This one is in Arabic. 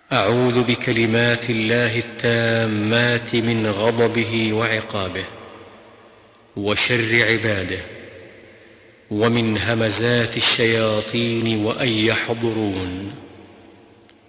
أعوذ بكلمات الله التامات من غضبه وعقابه وشر عباده ومن همزات الشياطين وأن يحضرون.